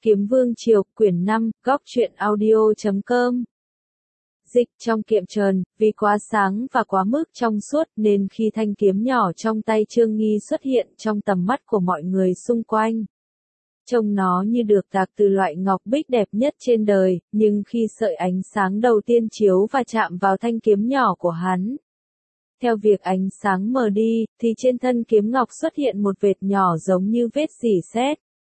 Kiếm Vương Triều, quyển 5, góc truyện audio.com. Dịch trong kiệm trần, vì quá sáng và quá mức trong suốt nên khi thanh kiếm nhỏ trong tay Trương Nghi xuất hiện trong tầm mắt của mọi người xung quanh. Trông nó như được tạc từ loại ngọc bích đẹp nhất trên đời, nhưng khi sợi ánh sáng đầu tiên chiếu và chạm vào thanh kiếm nhỏ của hắn. Theo việc ánh sáng mờ đi, thì trên thân kiếm ngọc xuất hiện một vệt nhỏ giống như vết rỉ sét.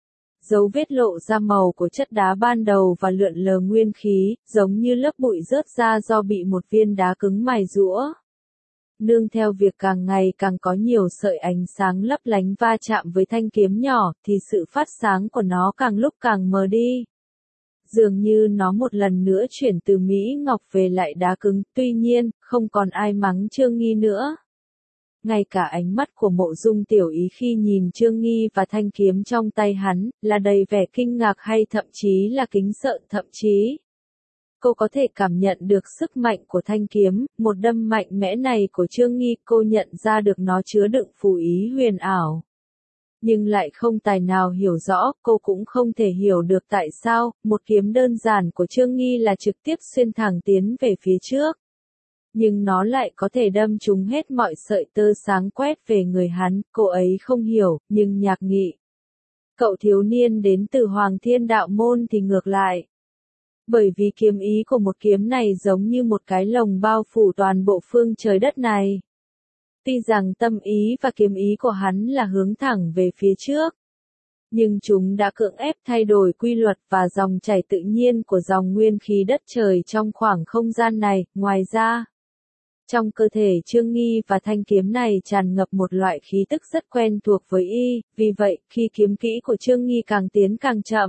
Dấu vết lộ ra màu của chất đá ban đầu và lượn lờ nguyên khí, giống như lớp bụi rớt ra do bị một viên đá cứng mài giũa. Nương theo việc càng ngày càng có nhiều sợi ánh sáng lấp lánh va chạm với thanh kiếm nhỏ, thì sự phát sáng của nó càng lúc càng mờ đi. Dường như nó một lần nữa chuyển từ mỹ ngọc về lại đá cứng, tuy nhiên, không còn ai mắng Trương Nghi nữa. Ngay cả ánh mắt của Mộ Dung Tiểu Ý khi nhìn Trương Nghi và thanh kiếm trong tay hắn, là đầy vẻ kinh ngạc hay thậm chí là kính sợ thậm chí. Cô có thể cảm nhận được sức mạnh của thanh kiếm, một đâm mạnh mẽ này của Trương Nghi, cô nhận ra được nó chứa đựng phù ý huyền ảo. Nhưng lại không tài nào hiểu rõ, cô cũng không thể hiểu được tại sao, một kiếm đơn giản của Trương Nghi là trực tiếp xuyên thẳng tiến về phía trước. Nhưng nó lại có thể đâm trúng hết mọi sợi tơ sáng quét về người hắn, cô ấy không hiểu, nhưng Nhạc Nghị. Cậu thiếu niên đến từ Hoàng Thiên Đạo Môn thì ngược lại. Bởi vì kiếm ý của một kiếm này giống như một cái lồng bao phủ toàn bộ phương trời đất này. Tuy rằng tâm ý và kiếm ý của hắn là hướng thẳng về phía trước. Nhưng chúng đã cưỡng ép thay đổi quy luật và dòng chảy tự nhiên của dòng nguyên khí đất trời trong khoảng không gian này, ngoài ra. Trong cơ thể Trương Nghi và thanh kiếm này tràn ngập một loại khí tức rất quen thuộc với y, vì vậy, khi kiếm kỹ của Trương Nghi càng tiến càng chậm.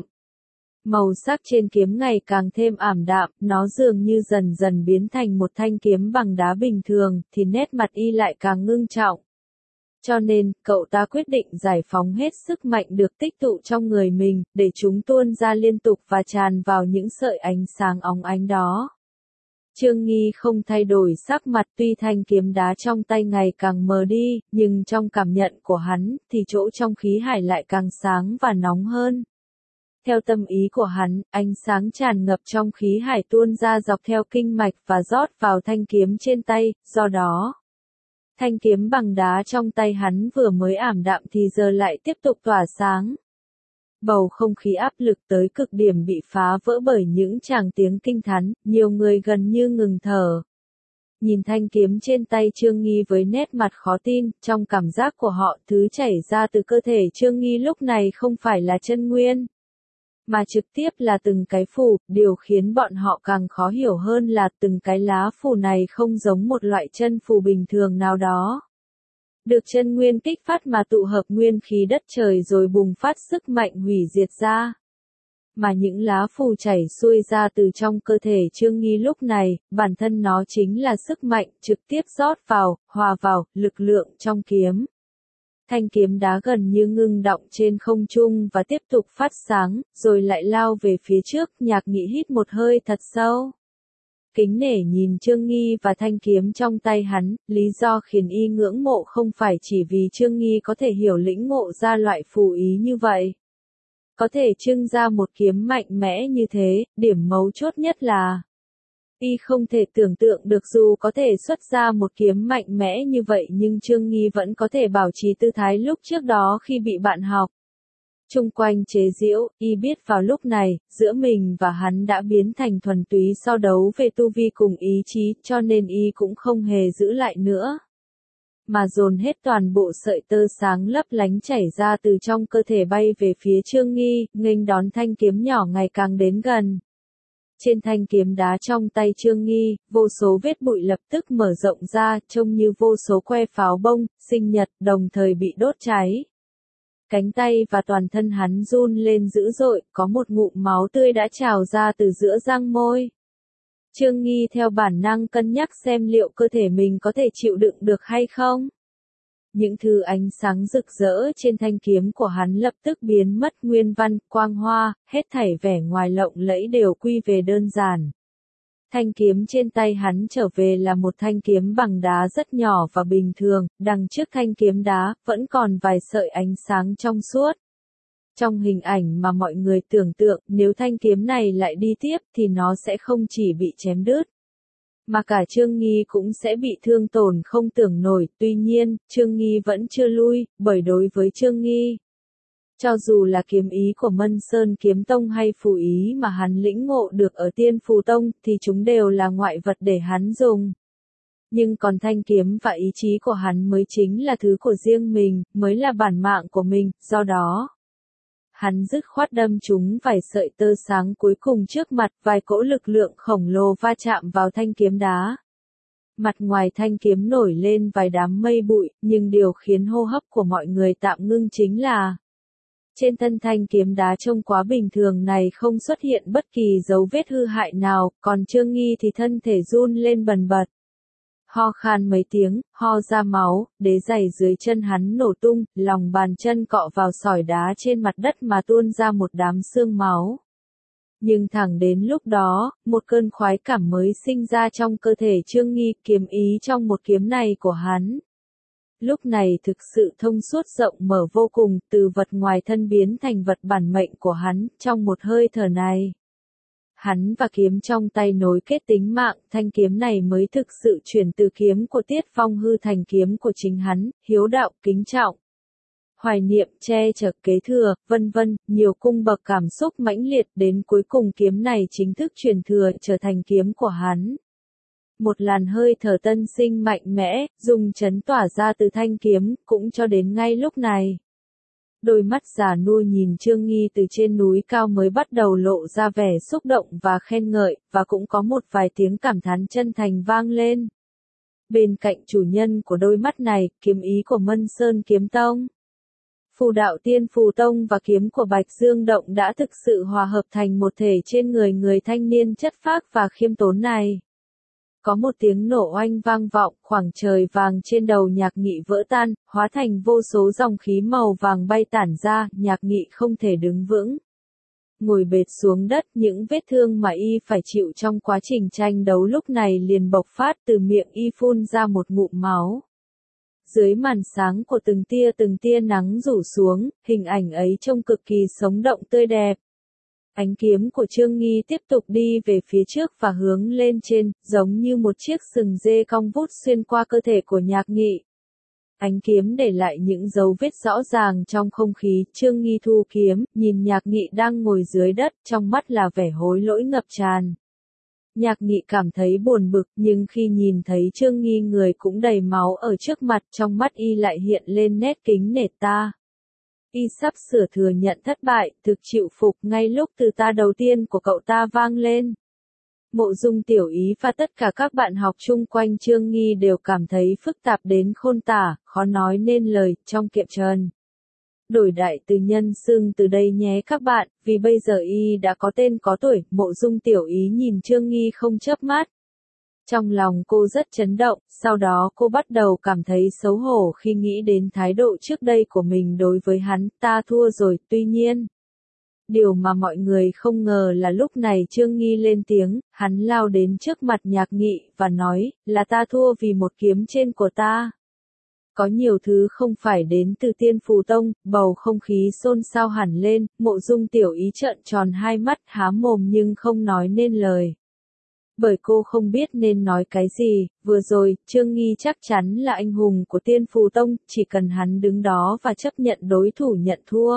Màu sắc trên kiếm ngày càng thêm ảm đạm, nó dường như dần dần biến thành một thanh kiếm bằng đá bình thường, thì nét mặt y lại càng ngưng trọng. Cho nên, cậu ta quyết định giải phóng hết sức mạnh được tích tụ trong người mình, để chúng tuôn ra liên tục và tràn vào những sợi ánh sáng óng ánh đó. Trương Nghi không thay đổi sắc mặt, tuy thanh kiếm đá trong tay ngày càng mờ đi, nhưng trong cảm nhận của hắn, thì chỗ trong khí hải lại càng sáng và nóng hơn. Theo tâm ý của hắn, ánh sáng tràn ngập trong khí hải tuôn ra dọc theo kinh mạch và rót vào thanh kiếm trên tay, do đó. Thanh kiếm bằng đá trong tay hắn vừa mới ảm đạm thì giờ lại tiếp tục tỏa sáng. Bầu không khí áp lực tới cực điểm bị phá vỡ bởi những tràng tiếng kinh thán, nhiều người gần như ngừng thở. Nhìn thanh kiếm trên tay Trương Nghi với nét mặt khó tin, trong cảm giác của họ thứ chảy ra từ cơ thể Trương Nghi lúc này không phải là chân nguyên, mà trực tiếp là từng cái phù, điều khiến bọn họ càng khó hiểu hơn là từng cái lá phù này không giống một loại chân phù bình thường nào đó. Được chân nguyên kích phát mà tụ hợp nguyên khí đất trời rồi bùng phát sức mạnh hủy diệt ra. Mà những lá phù chảy xuôi ra từ trong cơ thể Trương Nghi lúc này, bản thân nó chính là sức mạnh trực tiếp rót vào, hòa vào, lực lượng trong kiếm. Thanh kiếm đá gần như ngưng động trên không trung và tiếp tục phát sáng, rồi lại lao về phía trước. Nhạc Nghị hít một hơi thật sâu. Kính nể nhìn Trương Nghi và thanh kiếm trong tay hắn, lý do khiến y ngưỡng mộ không phải chỉ vì Trương Nghi có thể hiểu lĩnh ngộ ra loại phù ý như vậy. Có thể trưng ra một kiếm mạnh mẽ như thế, điểm mấu chốt nhất là y không thể tưởng tượng được dù có thể xuất ra một kiếm mạnh mẽ như vậy nhưng Trương Nghi vẫn có thể bảo trì tư thái lúc trước đó khi bị bạn học. Chung quanh chế giễu, y biết vào lúc này, giữa mình và hắn đã biến thành thuần túy so đấu về tu vi cùng ý chí, cho nên y cũng không hề giữ lại nữa. Mà dồn hết toàn bộ sợi tơ sáng lấp lánh chảy ra từ trong cơ thể bay về phía Trương Nghi, nghênh đón thanh kiếm nhỏ ngày càng đến gần. Trên thanh kiếm đá trong tay Trương Nghi, vô số vết bụi lập tức mở rộng ra, trông như vô số que pháo bông, sinh nhật, đồng thời bị đốt cháy. Cánh tay và toàn thân hắn run lên dữ dội, có một ngụm máu tươi đã trào ra từ giữa răng môi. Trương Nghi theo bản năng cân nhắc xem liệu cơ thể mình có thể chịu đựng được hay không. Những thứ ánh sáng rực rỡ trên thanh kiếm của hắn lập tức biến mất nguyên văn, quang hoa, hết thảy vẻ ngoài lộng lẫy đều quy về đơn giản. Thanh kiếm trên tay hắn trở về là một thanh kiếm bằng đá rất nhỏ và bình thường, đằng trước thanh kiếm đá, vẫn còn vài sợi ánh sáng trong suốt. Trong hình ảnh mà mọi người tưởng tượng, nếu thanh kiếm này lại đi tiếp thì nó sẽ không chỉ bị chém đứt, mà cả Trương Nghi cũng sẽ bị thương tổn không tưởng nổi. Tuy nhiên, Trương Nghi vẫn chưa lui, bởi đối với Trương Nghi, cho dù là kiếm ý của Mân Sơn Kiếm Tông hay phù ý mà hắn lĩnh ngộ được ở Tiên Phù Tông thì chúng đều là ngoại vật để hắn dùng. Nhưng còn thanh kiếm và ý chí của hắn mới chính là thứ của riêng mình, mới là bản mạng của mình, do đó hắn dứt khoát đâm chúng vài sợi tơ sáng cuối cùng trước mặt, vài cỗ lực lượng khổng lồ va chạm vào thanh kiếm đá. Mặt ngoài thanh kiếm nổi lên vài đám mây bụi, nhưng điều khiến hô hấp của mọi người tạm ngưng chính là trên thân thanh kiếm đá trông quá bình thường này không xuất hiện bất kỳ dấu vết hư hại nào, còn Trương Nghi thì thân thể run lên bần bật. Ho khan mấy tiếng, ho ra máu, đế giày dưới chân hắn nổ tung, lòng bàn chân cọ vào sỏi đá trên mặt đất mà tuôn ra một đám xương máu. Nhưng thẳng đến lúc đó, một cơn khoái cảm mới sinh ra trong cơ thể Trương Nghi, kiếm ý trong một kiếm này của hắn. Lúc này thực sự thông suốt rộng mở vô cùng, từ vật ngoài thân biến thành vật bản mệnh của hắn, trong một hơi thở này. Hắn và kiếm trong tay nối kết tính mạng, thanh kiếm này mới thực sự chuyển từ kiếm của Tiết Phong Hư thành kiếm của chính hắn, hiếu đạo, kính trọng, hoài niệm, che chở, kế thừa, vân vân, nhiều cung bậc cảm xúc mãnh liệt, đến cuối cùng kiếm này chính thức truyền thừa trở thành kiếm của hắn. Một làn hơi thở tân sinh mạnh mẽ, rung chấn tỏa ra từ thanh kiếm, cũng cho đến ngay lúc này. Đôi mắt già nua nhìn Trương Nghi từ trên núi cao mới bắt đầu lộ ra vẻ xúc động và khen ngợi, và cũng có một vài tiếng cảm thán chân thành vang lên. Bên cạnh chủ nhân của đôi mắt này, kiếm ý của Mân Sơn Kiếm Tông, phù đạo Tiên Phù Tông và kiếm của Bạch Dương Động đã thực sự hòa hợp thành một thể trên người thanh niên chất phác và khiêm tốn này. Có một tiếng nổ oanh vang vọng, khoảng trời vàng trên đầu Nhạc Nghị vỡ tan, hóa thành vô số dòng khí màu vàng bay tản ra, Nhạc Nghị không thể đứng vững. Ngồi bệt xuống đất, những vết thương mà y phải chịu trong quá trình tranh đấu lúc này liền bộc phát, từ miệng y phun ra một ngụm máu. Dưới màn sáng của từng tia nắng rủ xuống, hình ảnh ấy trông cực kỳ sống động tươi đẹp. Ánh kiếm của Trương Nghi tiếp tục đi về phía trước và hướng lên trên, giống như một chiếc sừng dê cong vút xuyên qua cơ thể của Nhạc Nghị. Ánh kiếm để lại những dấu vết rõ ràng trong không khí, Trương Nghi thu kiếm, nhìn Nhạc Nghị đang ngồi dưới đất, trong mắt là vẻ hối lỗi ngập tràn. Nhạc Nghị cảm thấy buồn bực, nhưng khi nhìn thấy Trương Nghi người cũng đầy máu ở trước mặt, trong mắt y lại hiện lên nét kính nể ta. Y sắp sửa thừa nhận thất bại, thực chịu phục, ngay lúc từ ta đầu tiên của cậu ta vang lên. Mộ Dung Tiểu Ý và tất cả các bạn học chung quanh Trương Nghi đều cảm thấy phức tạp đến khôn tả, khó nói nên lời, trong kiệm trần. Đổi đại từ nhân xưng từ đây nhé các bạn, vì bây giờ y đã có tên có tuổi. Mộ Dung Tiểu Ý nhìn Trương Nghi không chớp mắt. Trong lòng cô rất chấn động, sau đó cô bắt đầu cảm thấy xấu hổ khi nghĩ đến thái độ trước đây của mình đối với hắn. Ta thua rồi, tuy nhiên. Điều mà mọi người không ngờ là lúc này Trương Nghi lên tiếng, hắn lao đến trước mặt Nhạc Nghị và nói, là ta thua vì một kiếm trên của ta. Có nhiều thứ không phải đến từ Tiên Phù Tông, bầu không khí xôn xao hẳn lên, Mộ Dung Tiểu Ý trợn tròn hai mắt, há mồm nhưng không nói nên lời. Bởi cô không biết nên nói cái gì, vừa rồi, Trương Nghi chắc chắn là anh hùng của Tiên Phù Tông, chỉ cần hắn đứng đó và chấp nhận đối thủ nhận thua,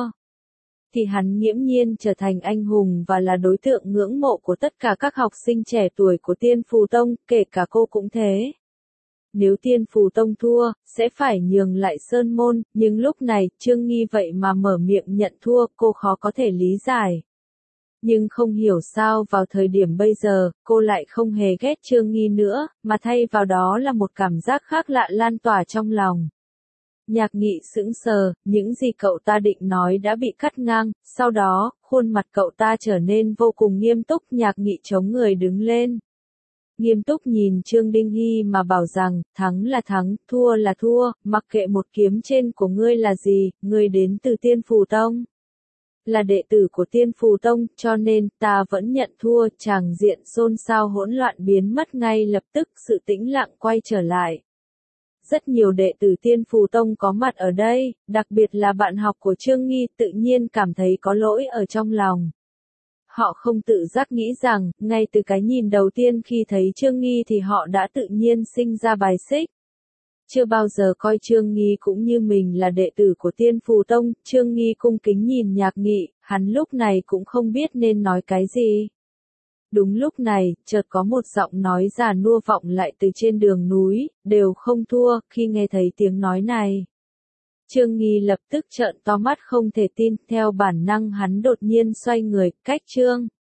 thì hắn nghiễm nhiên trở thành anh hùng và là đối tượng ngưỡng mộ của tất cả các học sinh trẻ tuổi của Tiên Phù Tông, kể cả cô cũng thế. Nếu Tiên Phù Tông thua, sẽ phải nhường lại Sơn Môn, nhưng lúc này, Trương Nghi vậy mà mở miệng nhận thua, cô khó có thể lý giải. Nhưng không hiểu sao vào thời điểm bây giờ, cô lại không hề ghét Trương Nghi nữa, mà thay vào đó là một cảm giác khác lạ lan tỏa trong lòng. Nhạc Nghị sững sờ, những gì cậu ta định nói đã bị cắt ngang, sau đó, khuôn mặt cậu ta trở nên vô cùng nghiêm túc. Nhạc Nghị chống người đứng lên. Nghiêm túc nhìn Trương Đinh Hy mà bảo rằng, thắng là thắng, thua là thua, mặc kệ một kiếm trên của ngươi là gì, ngươi đến từ Tiên Phù Tông. Là đệ tử của Tiên Phù Tông, cho nên, ta vẫn nhận thua. Tràng diện xôn xao hỗn loạn biến mất ngay lập tức, sự tĩnh lặng quay trở lại. rất nhiều đệ tử Tiên Phù Tông có mặt ở đây, đặc biệt là bạn học của Trương Nghi tự nhiên cảm thấy có lỗi ở trong lòng. Họ không tự giác nghĩ rằng, ngay từ cái nhìn đầu tiên khi thấy Trương Nghi thì họ đã tự nhiên sinh ra bài xích. Chưa bao giờ coi Trương Nghi cũng như mình là đệ tử của Tiên Phù Tông, Trương Nghi cung kính nhìn Nhạc Nghị, hắn lúc này cũng không biết nên nói cái gì. Đúng lúc này, chợt có một giọng nói già nua vọng lại từ trên đường núi, đều không thua, khi nghe thấy tiếng nói này. Trương Nghi lập tức trợn to mắt không thể tin, theo bản năng hắn đột nhiên xoay người, cách Trương